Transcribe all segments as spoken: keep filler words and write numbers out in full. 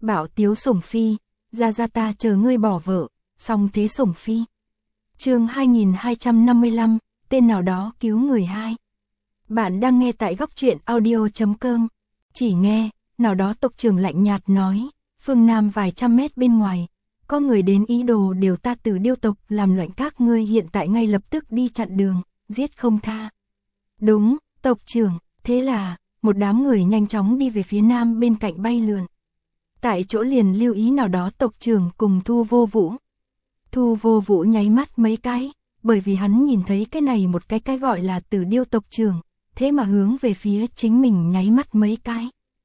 Bảo Tiếu Sủng Phi, ra ra ta chờ ngươi bỏ vợ, xong thế Sủng Phi. Chương hai nghìn hai trăm năm mươi lăm, tên nào đó cứu người hai. Bạn đang nghe tại góc truyện audio chấm com. Chỉ nghe, nào đó tộc trưởng lạnh nhạt nói, phương Nam vài trăm mét bên ngoài, có người đến ý đồ điều ta Tử Điêu tộc làm loạn, các ngươi hiện tại ngay lập tức đi chặn đường, giết không tha. Đúng, tộc trưởng, thế là, một đám người nhanh chóng đi về phía nam bên cạnh bay lượn. Tại chỗ liền lưu ý nào đó tộc trưởng cùng Thu Vô Vũ. Thu Vô Vũ nháy mắt mấy cái, bởi vì hắn nhìn thấy cái này một cái cái gọi là Tử Điêu tộc trưởng, thế mà hướng về phía chính mình nháy mắt mấy cái.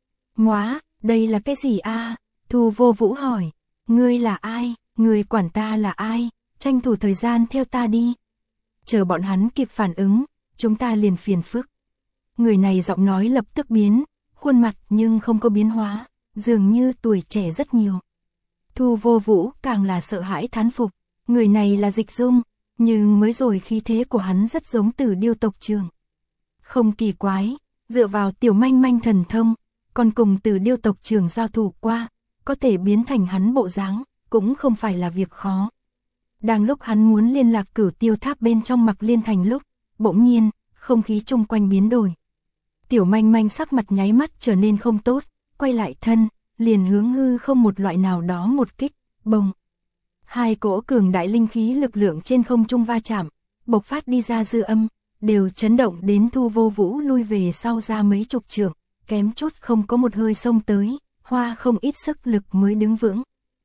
Móa, đây là cái gì a? Thu Vô Vũ hỏi, ngươi là ai, ngươi quản ta là ai, tranh thủ thời gian theo ta đi. Chờ bọn hắn kịp phản ứng, chúng ta liền phiền phức. Người này giọng nói lập tức biến, khuôn mặt nhưng không có biến hóa, dường như tuổi trẻ rất nhiều. Thu Vô Vũ càng là sợ hãi thán phục, người này là Dịch Dung, nhưng mới rồi khí thế của hắn rất giống Tử Điêu tộc trưởng. Không kỳ quái, dựa vào tiểu manh manh thần thông, còn cùng Tử Điêu tộc trưởng giao thủ qua, có thể biến thành hắn bộ dáng, cũng không phải là việc khó. Đang lúc hắn muốn liên lạc Cửu Tiêu Tháp bên trong Mạc Liên Thành lúc, bỗng nhiên, không khí chung quanh biến đổi. Tiểu manh manh sắc mặt nháy mắt trở nên không tốt, quay lại thân, liền hướng hư không một loại nào đó một kích, bồng. Hai cỗ cường đại linh khí lực lượng trên không trung va chạm, bộc phát đi ra dư âm, đều chấn động đến Thu Vô Vũ lui về sau ra mấy chục trượng, kém chút không có một hơi xông tới, hoa không ít sức lực mới đứng vững.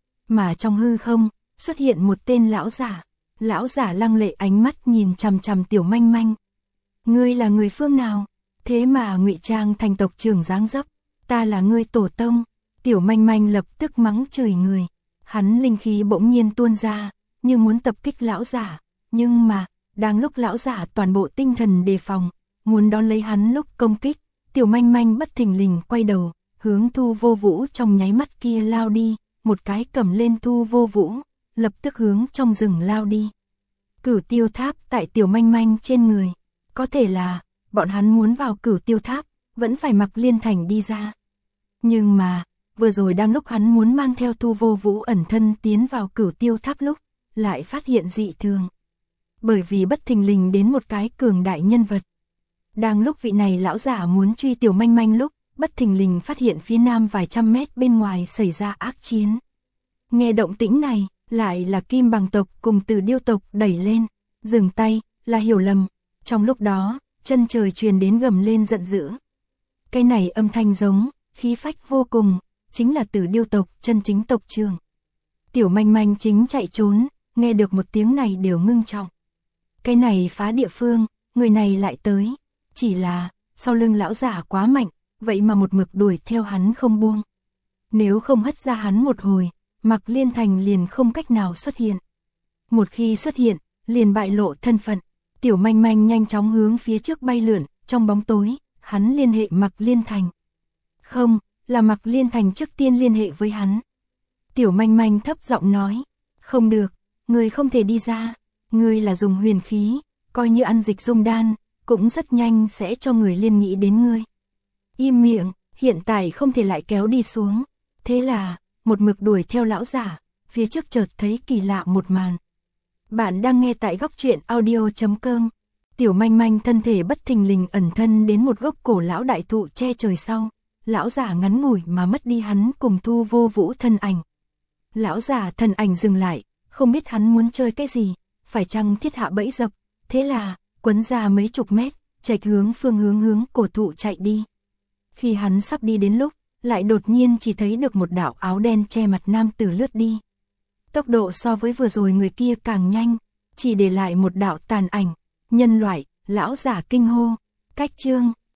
Mà trong hư không, xuất hiện một tên lão giả, lão giả lăng lệ ánh mắt nhìn chằm chằm tiểu manh manh. Ngươi là người phương nào? Thế mà ngụy trang thành tộc trưởng dáng dấp, ta là ngươi tổ tông. Tiểu manh manh lập tức mắng chửi người, hắn linh khí bỗng nhiên tuôn ra, như muốn tập kích lão giả, nhưng mà, đang lúc lão giả toàn bộ tinh thần đề phòng, muốn đón lấy hắn lúc công kích, tiểu manh manh bất thình lình quay đầu, hướng Thu Vô Vũ trong nháy mắt kia lao đi, một cái cầm lên Thu Vô Vũ, lập tức hướng trong rừng lao đi. Cửu Tiêu Tháp tại tiểu manh manh trên người, có thể là, bọn hắn muốn vào Cửu Tiêu Tháp, vẫn phải Mạc Liên Thành đi ra. Nhưng mà, vừa rồi đang lúc hắn muốn mang theo Thu Vô Vũ ẩn thân tiến vào Cửu Tiêu Tháp lúc, lại phát hiện dị thường. Bởi vì bất thình lình đến một cái cường đại nhân vật. Đang lúc vị này lão giả muốn truy tiểu manh manh lúc, bất thình lình phát hiện phía nam vài trăm mét bên ngoài xảy ra ác chiến. Nghe động tĩnh này, lại là Kim Bằng tộc cùng Tử Điêu tộc đẩy lên, dừng tay, là hiểu lầm. Trong lúc đó, chân trời truyền đến gầm lên giận dữ. Cái này âm thanh giống, khí phách vô cùng, chính là Tử Điêu tộc chân chính tộc trưởng. Tiểu manh manh chính chạy trốn, nghe được một tiếng này đều ngưng trọng. Cái này phá địa phương, người này lại tới, chỉ là, sau lưng lão giả quá mạnh, vậy mà một mực đuổi theo hắn không buông. Nếu không hất ra hắn một hồi, Mạc Liên Thành liền không cách nào xuất hiện. Một khi xuất hiện, liền bại lộ thân phận. Tiểu manh manh nhanh chóng hướng phía trước bay lượn, trong bóng tối, hắn liên hệ Mạc Liên Thành. Không, là Mạc Liên Thành trước tiên liên hệ với hắn. Tiểu manh manh thấp giọng nói, không được, ngươi không thể đi ra, ngươi là dùng huyền khí, coi như ăn Dịch Dung đan, cũng rất nhanh sẽ cho người liên nghĩ đến ngươi. Im miệng, hiện tại không thể lại kéo đi xuống. Thế là, một mực đuổi theo lão giả, phía trước chợt thấy kỳ lạ một màn. Bạn đang nghe tại góc truyện audio chấm com. Tiểu manh manh thân thể bất thình lình ẩn thân đến một gốc cổ lão đại thụ che trời sau. Lão giả ngắn ngủi mà mất đi hắn cùng Thu Vô Vũ thân ảnh. Lão giả thân ảnh dừng lại, không biết hắn muốn chơi cái gì, phải chăng thiết hạ bẫy dập. Thế là, quấn ra mấy chục mét, chạy hướng phương hướng hướng cổ thụ chạy đi. Khi hắn sắp đi đến lúc, lại đột nhiên chỉ thấy được một đạo áo đen che mặt nam tử lướt đi. Tốc độ so với vừa rồi người kia càng nhanh, chỉ để lại một đạo tàn ảnh. Nhân loại, lão giả kinh hô, cách chương.